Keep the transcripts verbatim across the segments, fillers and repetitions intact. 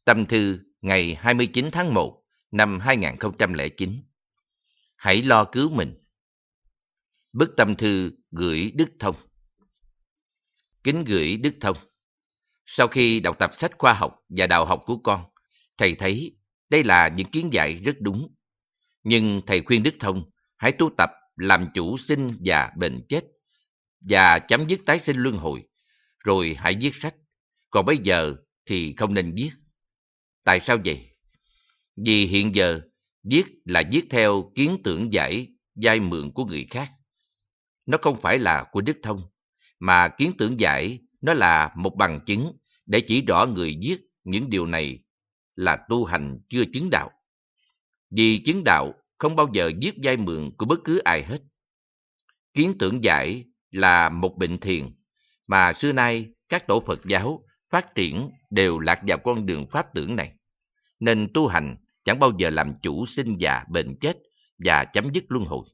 Tâm thư ngày hai mươi chín tháng một năm hai nghìn không trăm lẻ chín. Hãy lo cứu mình. Bức tâm thư gửi Đức Thông. Kính gửi Đức Thông. Sau khi đọc tập sách khoa học và đạo học của con, thầy thấy đây là những kiến giải rất đúng. Nhưng thầy khuyên Đức Thông hãy tu tập làm chủ sinh và bệnh chết và chấm dứt tái sinh luân hồi, rồi hãy viết sách. Còn bây giờ thì không nên viết. Tại sao vậy? Vì hiện giờ viết là viết theo kiến tưởng giải vay mượn của người khác. Nó không phải là của Đức Thông, mà kiến tưởng giải nó là một bằng chứng để chỉ rõ người viết những điều này là tu hành chưa chứng đạo. Vì chứng đạo không bao giờ viết vay mượn của bất cứ ai hết. Kiến tưởng giải là một bệnh thiền mà xưa nay các tổ Phật giáo phát triển đều lạc vào con đường pháp tưởng này. Nên tu hành chẳng bao giờ làm chủ sinh già bệnh chết và chấm dứt luân hồi.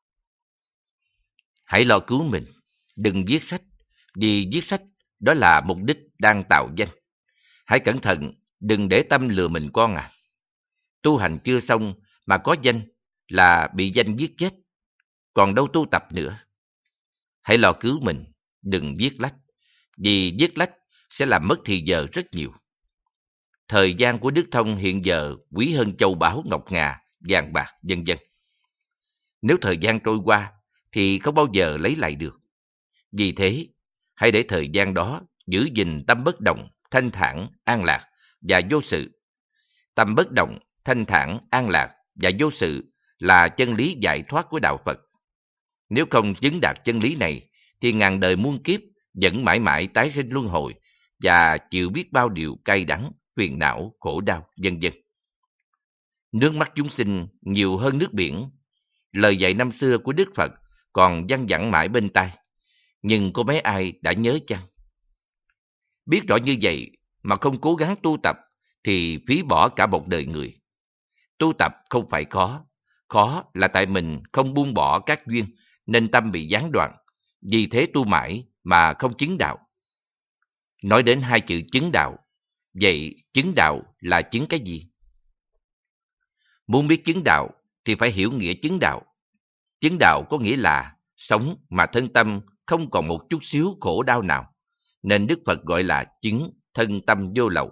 Hãy lo cứu mình, đừng viết sách, vì viết sách đó là mục đích đang tạo danh. Hãy cẩn thận, đừng để tâm lừa mình con à. Tu hành chưa xong mà có danh là bị danh giết chết, còn đâu tu tập nữa. Hãy lo cứu mình, đừng viết lách, vì viết lách sẽ làm mất thì giờ rất nhiều. Thời gian của Đức Thông hiện giờ quý hơn châu báu ngọc ngà, vàng bạc, vân vân. Nếu thời gian trôi qua thì không bao giờ lấy lại được. Vì thế, hãy để thời gian đó giữ gìn tâm bất động, thanh thản, an lạc và vô sự. Tâm bất động, thanh thản, an lạc và vô sự là chân lý giải thoát của đạo Phật. Nếu không chứng đạt chân lý này thì ngàn đời muôn kiếp vẫn mãi mãi tái sinh luân hồi và chịu biết bao điều cay đắng, phiền não, khổ đau, vân vân. Nước mắt chúng sinh nhiều hơn nước biển. Lời dạy năm xưa của Đức Phật còn văng vẳng mãi bên tai, nhưng có mấy ai đã nhớ chăng? Biết rõ như vậy mà không cố gắng tu tập thì phí bỏ cả một đời người. Tu tập không phải khó, khó là tại mình không buông bỏ các duyên nên tâm bị gián đoạn, vì thế tu mãi mà không chứng đạo. Nói đến hai chữ chứng đạo, vậy chứng đạo là chứng cái gì? Muốn biết chứng đạo thì phải hiểu nghĩa chứng đạo. Chứng đạo có nghĩa là sống mà thân tâm không còn một chút xíu khổ đau nào, nên Đức Phật gọi là chứng thân tâm vô lậu.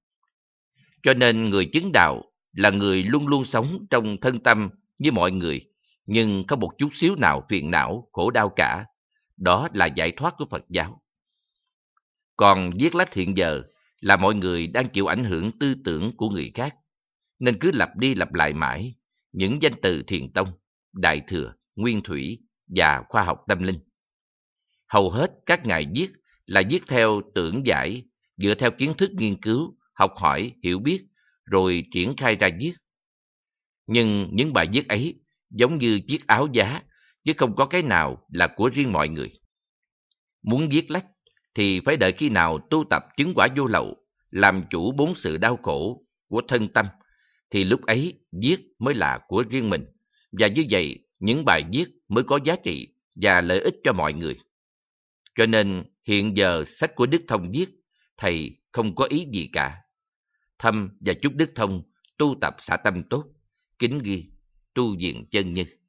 Cho nên người chứng đạo là người luôn luôn sống trong thân tâm như mọi người, nhưng không một chút xíu nào phiền não, khổ đau cả. Đó là giải thoát của Phật giáo. Còn viết lách hiện giờ là mọi người đang chịu ảnh hưởng tư tưởng của người khác, nên cứ lặp đi lặp lại mãi những danh từ Thiền Tông, Đại Thừa, Nguyên Thủy và khoa học tâm linh. Hầu hết các ngài viết là viết theo tưởng giải, dựa theo kiến thức nghiên cứu, học hỏi, hiểu biết, rồi triển khai ra viết. Nhưng những bài viết ấy giống như chiếc áo giá, chứ không có cái nào là của riêng mọi người. Muốn viết lách thì phải đợi khi nào tu tập chứng quả vô lậu, làm chủ bốn sự đau khổ của thân tâm, thì lúc ấy viết mới là của riêng mình. Và như vậy, những bài viết mới có giá trị và lợi ích cho mọi người. Cho nên hiện giờ sách của Đức Thông viết, thầy không có ý gì cả. Thăm và chúc Đức Thông tu tập xả tâm tốt. Kính ghi, Tu Viện Chân Như.